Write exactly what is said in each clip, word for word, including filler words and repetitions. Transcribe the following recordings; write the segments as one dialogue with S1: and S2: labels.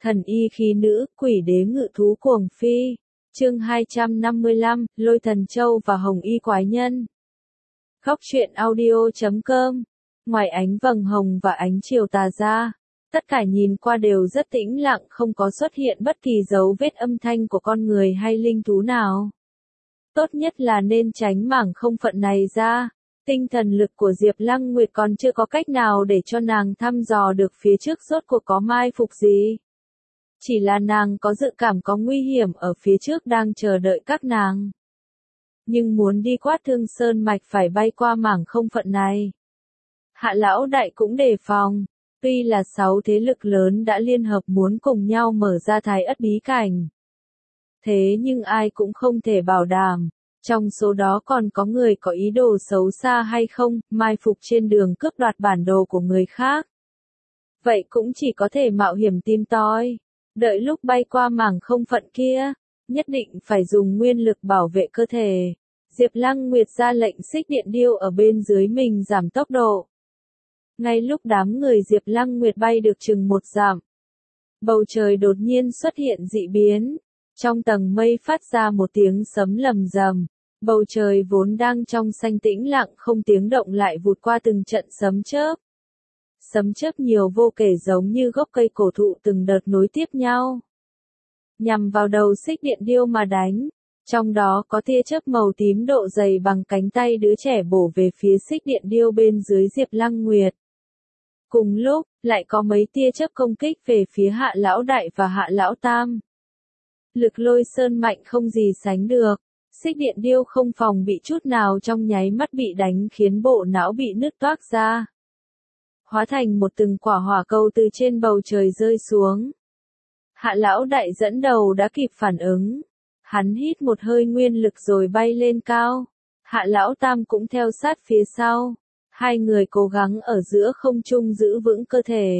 S1: Thần y khí nữ, quỷ đế ngự thú cuồng phi. Chương hai trăm năm mươi lăm, Lôi Thần Châu và Hồng Y Quái Nhân. Góc truyện audio chấm com. Ngoài ánh vầng hồng và ánh chiều tà ra, tất cả nhìn qua đều rất tĩnh lặng, không có xuất hiện bất kỳ dấu vết âm thanh của con người hay linh thú nào. Tốt nhất là nên tránh mảng không phận này ra. Tinh thần lực của Diệp Lăng Nguyệt còn chưa có cách nào để cho nàng thăm dò được phía trước rốt cuộc có mai phục gì. Chỉ là nàng có dự cảm có nguy hiểm ở phía trước đang chờ đợi các nàng. Nhưng muốn đi quát Thương Sơn Mạch phải bay qua mảng không phận này. Hạ Lão Đại cũng đề phòng, tuy là sáu thế lực lớn đã liên hợp muốn cùng nhau mở ra Thái Ất bí cảnh. Thế nhưng ai cũng không thể bảo đảm, trong số đó còn có người có ý đồ xấu xa hay không, mai phục trên đường cướp đoạt bản đồ của người khác. Vậy cũng chỉ có thể mạo hiểm tìm tòi. Đợi lúc bay qua mảng không phận kia, nhất định phải dùng nguyên lực bảo vệ cơ thể. Diệp Lăng Nguyệt ra lệnh xích điện điêu ở bên dưới mình giảm tốc độ. Ngay lúc đám người Diệp Lăng Nguyệt bay được chừng một dặm, bầu trời đột nhiên xuất hiện dị biến. Trong tầng mây phát ra một tiếng sấm lầm rầm, bầu trời vốn đang trong xanh tĩnh lặng không tiếng động lại vụt qua từng trận sấm chớp. Sấm chớp nhiều vô kể giống như gốc cây cổ thụ từng đợt nối tiếp nhau, nhằm vào đầu xích điện điêu mà đánh. Trong đó có tia chớp màu tím độ dày bằng cánh tay đứa trẻ bổ về phía xích điện điêu bên dưới Diệp Lăng Nguyệt. Cùng lúc, lại có mấy tia chớp công kích về phía Hạ Lão Đại và Hạ Lão Tam. Lực lôi sơn mạnh không gì sánh được, xích điện điêu không phòng bị chút nào, trong nháy mắt bị đánh khiến bộ não bị nứt toác ra, hóa thành một từng quả hỏa cầu từ trên bầu trời rơi xuống. Hạ Lão Đại dẫn đầu đã kịp phản ứng, hắn hít một hơi nguyên lực rồi bay lên cao. Hạ Lão Tam cũng theo sát phía sau, hai người cố gắng ở giữa không trung giữ vững cơ thể.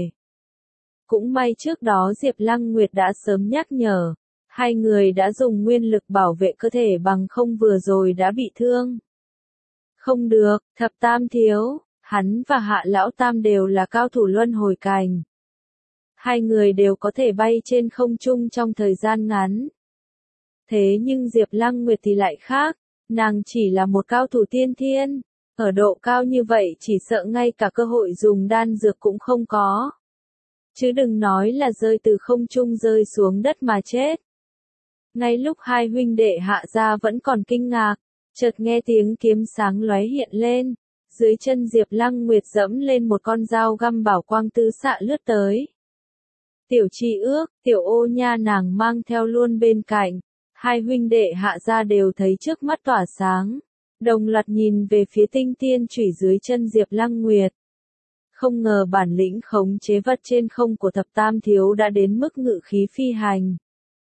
S1: Cũng may trước đó Diệp Lăng Nguyệt đã sớm nhắc nhở, hai người đã dùng nguyên lực bảo vệ cơ thể, bằng không vừa rồi đã bị thương. Không được, Thập Tam thiếu, hắn và Hạ Lão Tam đều là cao thủ luân hồi cảnh. Hai người đều có thể bay trên không trung trong thời gian ngắn. Thế nhưng Diệp Lăng Nguyệt thì lại khác, nàng chỉ là một cao thủ tiên thiên, ở độ cao như vậy chỉ sợ ngay cả cơ hội dùng đan dược cũng không có. Chứ đừng nói là rơi từ không trung rơi xuống đất mà chết. Ngay lúc hai huynh đệ Hạ gia vẫn còn kinh ngạc, chợt nghe tiếng kiếm sáng lóe hiện lên, dưới chân Diệp Lăng Nguyệt dẫm lên một con dao găm bảo quang tứ xạ lướt tới. Tiểu Tri Ước, Tiểu Ô Nha nàng mang theo luôn bên cạnh, hai huynh đệ Hạ gia đều thấy trước mắt tỏa sáng, đồng loạt nhìn về phía tinh tiên chủy dưới chân Diệp Lăng Nguyệt. Không ngờ bản lĩnh khống chế vật trên không của Thập Tam thiếu đã đến mức ngự khí phi hành.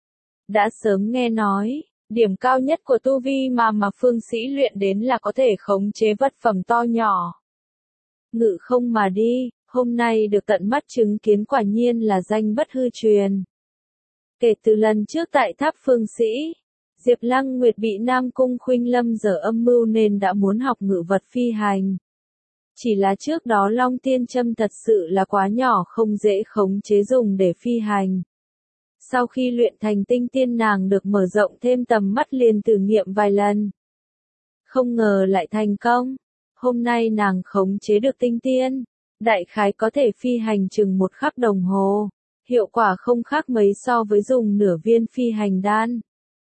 S1: Đã sớm nghe nói, điểm cao nhất của tu vi mà mà phương sĩ luyện đến là có thể khống chế vật phẩm to nhỏ. Ngự không mà đi, hôm nay được tận mắt chứng kiến quả nhiên là danh bất hư truyền. Kể từ lần trước tại tháp phương sĩ, Diệp Lăng Nguyệt bị Nam Cung Khuynh Lâm dở âm mưu nên đã muốn học ngự vật phi hành. Chỉ là trước đó Long Tiên Châm thật sự là quá nhỏ không dễ khống chế dùng để phi hành. Sau khi luyện thành tinh tiên nàng được mở rộng thêm tầm mắt liền thử nghiệm vài lần. Không ngờ lại thành công. Hôm nay nàng khống chế được tinh tiên, đại khái có thể phi hành chừng một khắc đồng hồ. Hiệu quả không khác mấy so với dùng nửa viên phi hành đan.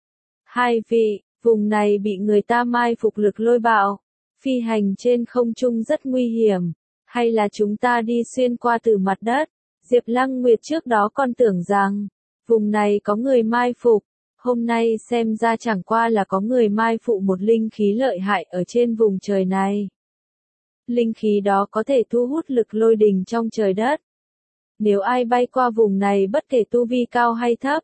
S1: Hai vị, vùng này bị người ta mai phục lực lôi bạo. Phi hành trên không trung rất nguy hiểm. Hay là chúng ta đi xuyên qua từ mặt đất? Diệp Lăng Nguyệt trước đó còn tưởng rằng vùng này có người mai phục, hôm nay xem ra chẳng qua là có người mai phục một linh khí lợi hại ở trên vùng trời này. Linh khí đó có thể thu hút lực lôi đình trong trời đất. Nếu ai bay qua vùng này bất kể tu vi cao hay thấp,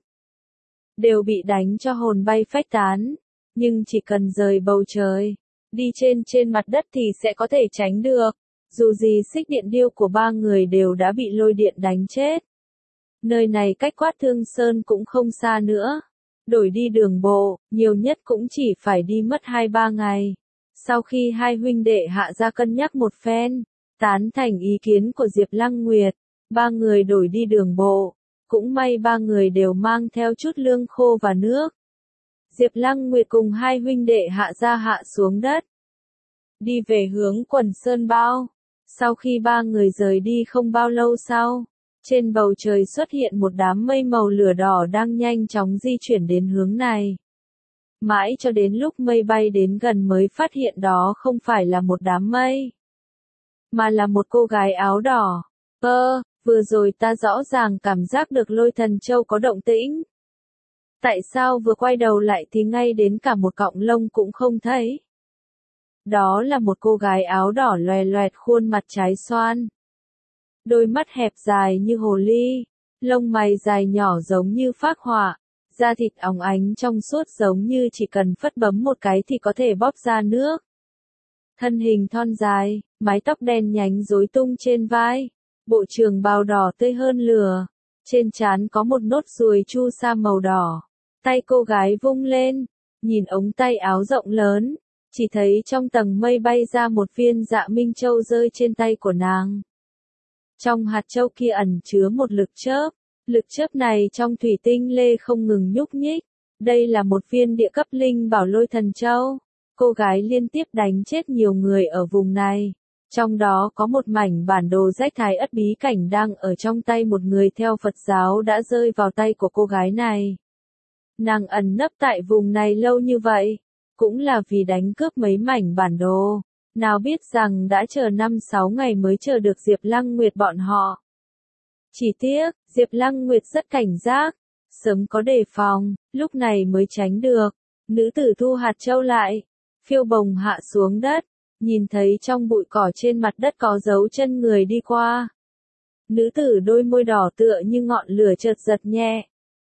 S1: đều bị đánh cho hồn bay phách tán, nhưng chỉ cần rời bầu trời, đi trên trên mặt đất thì sẽ có thể tránh được, dù gì xích điện điêu của ba người đều đã bị lôi điện đánh chết. Nơi này cách quát Thương Sơn cũng không xa nữa. Đổi đi đường bộ, nhiều nhất cũng chỉ phải đi mất hai ba ngày. Sau khi hai huynh đệ Hạ gia cân nhắc một phen, tán thành ý kiến của Diệp Lăng Nguyệt, ba người đổi đi đường bộ. cũng may ba người đều mang theo chút lương khô và nước. Diệp Lăng Nguyệt cùng hai huynh đệ hạ ra hạ xuống đất, đi về hướng Quần Sơn Bao. Sau khi ba người rời đi không bao lâu sau, trên bầu trời xuất hiện một đám mây màu lửa đỏ đang nhanh chóng di chuyển đến hướng này. Mãi cho đến lúc mây bay đến gần mới phát hiện đó không phải là một đám mây, mà là một cô gái áo đỏ. Ơ, vừa rồi ta rõ ràng cảm giác được Lôi Thần Châu có động tĩnh. Tại sao vừa quay đầu lại thì ngay đến cả một cọng lông cũng không thấy? Đó là một cô gái áo đỏ loè loẹt, khuôn mặt trái xoan, đôi mắt hẹp dài như hồ ly, lông mày dài nhỏ giống như phác họa, da thịt óng ánh trong suốt giống như chỉ cần phất bấm một cái thì có thể bóp ra nước. Thân hình thon dài, mái tóc đen nhánh rối tung trên vai, bộ trường bào đỏ tươi hơn lửa, trên trán có một nốt ruồi chu sa màu đỏ. Tay cô gái vung lên, nhìn ống tay áo rộng lớn, chỉ thấy trong tầng mây bay ra một viên Dạ Minh Châu rơi trên tay của nàng. Trong hạt châu kia ẩn chứa một lực chớp, lực chớp này trong thủy tinh lê không ngừng nhúc nhích. Đây là một viên địa cấp linh bảo Lôi Thần Châu. Cô gái liên tiếp đánh chết nhiều người ở vùng này. Trong đó có một mảnh bản đồ rách Thái Ất bí cảnh đang ở trong tay một người theo Phật giáo đã rơi vào tay của cô gái này. Nàng ẩn nấp tại vùng này lâu như vậy, cũng là vì đánh cướp mấy mảnh bản đồ. Nào biết rằng đã chờ năm sáu ngày mới chờ được Diệp Lăng Nguyệt bọn họ. Chỉ tiếc, Diệp Lăng Nguyệt rất cảnh giác, sớm có đề phòng, lúc này mới tránh được. Nữ tử thu hạt châu lại, phiêu bồng hạ xuống đất, nhìn thấy trong bụi cỏ trên mặt đất có dấu chân người đi qua. Nữ tử đôi môi đỏ tựa như ngọn lửa chợt giật nhẹ.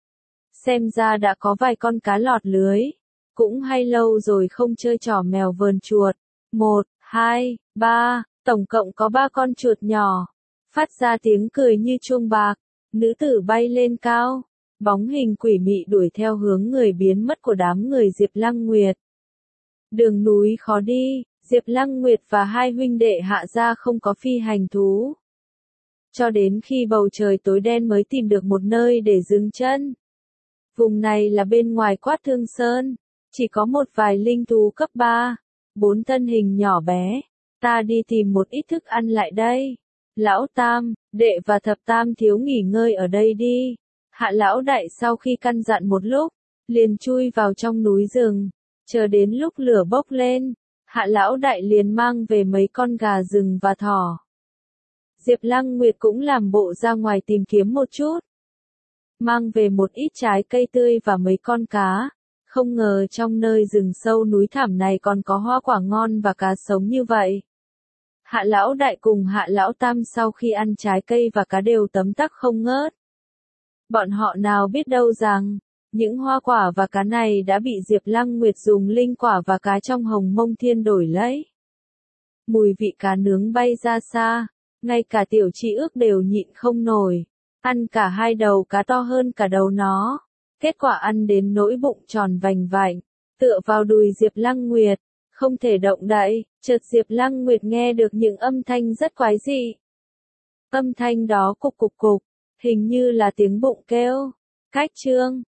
S1: Xem ra đã có vài con cá lọt lưới, cũng hay lâu rồi không chơi trò mèo vờn chuột. Một, hai, ba, tổng cộng có ba con chuột nhỏ, phát ra tiếng cười như chuông bạc. Nữ tử bay lên cao, bóng hình quỷ mị đuổi theo hướng người biến mất của đám người Diệp Lăng Nguyệt. Đường núi khó đi, Diệp Lăng Nguyệt và hai huynh đệ hạ ra không có phi hành thú. Cho đến khi bầu trời tối đen mới tìm được một nơi để dừng chân. Vùng này là bên ngoài Quát Thương Sơn, chỉ có một vài linh thú cấp ba, bốn thân hình nhỏ bé. Ta đi tìm một ít thức ăn lại đây. Lão Tam, Đệ và Thập Tam thiếu nghỉ ngơi ở đây đi. Hạ Lão Đại sau khi căn dặn một lúc, liền chui vào trong núi rừng. Chờ đến lúc lửa bốc lên, Hạ Lão Đại liền mang về mấy con gà rừng và thỏ. Diệp Lăng Nguyệt cũng làm bộ ra ngoài tìm kiếm một chút, mang về một ít trái cây tươi và mấy con cá. Không ngờ trong nơi rừng sâu núi thẳm này còn có hoa quả ngon và cá sống như vậy. Hạ Lão Đại cùng Hạ Lão Tam sau khi ăn trái cây và cá đều tấm tắc không ngớt. Bọn họ nào biết đâu rằng, những hoa quả và cá này đã bị Diệp Lăng Nguyệt dùng linh quả và cá trong Hồng Mông Thiên đổi lấy. Mùi vị cá nướng bay ra xa, ngay cả Tiểu Chi Ước đều nhịn không nổi, ăn cả hai đầu cá to hơn cả đầu nó. Kết quả ăn đến nỗi bụng tròn vành vạnh, tựa vào đùi Diệp Lăng Nguyệt, không thể động đậy. Chợt Diệp Lăng Nguyệt nghe được những âm thanh rất quái dị. Âm thanh đó cục cục cục, hình như là tiếng bụng kêu. Cách chương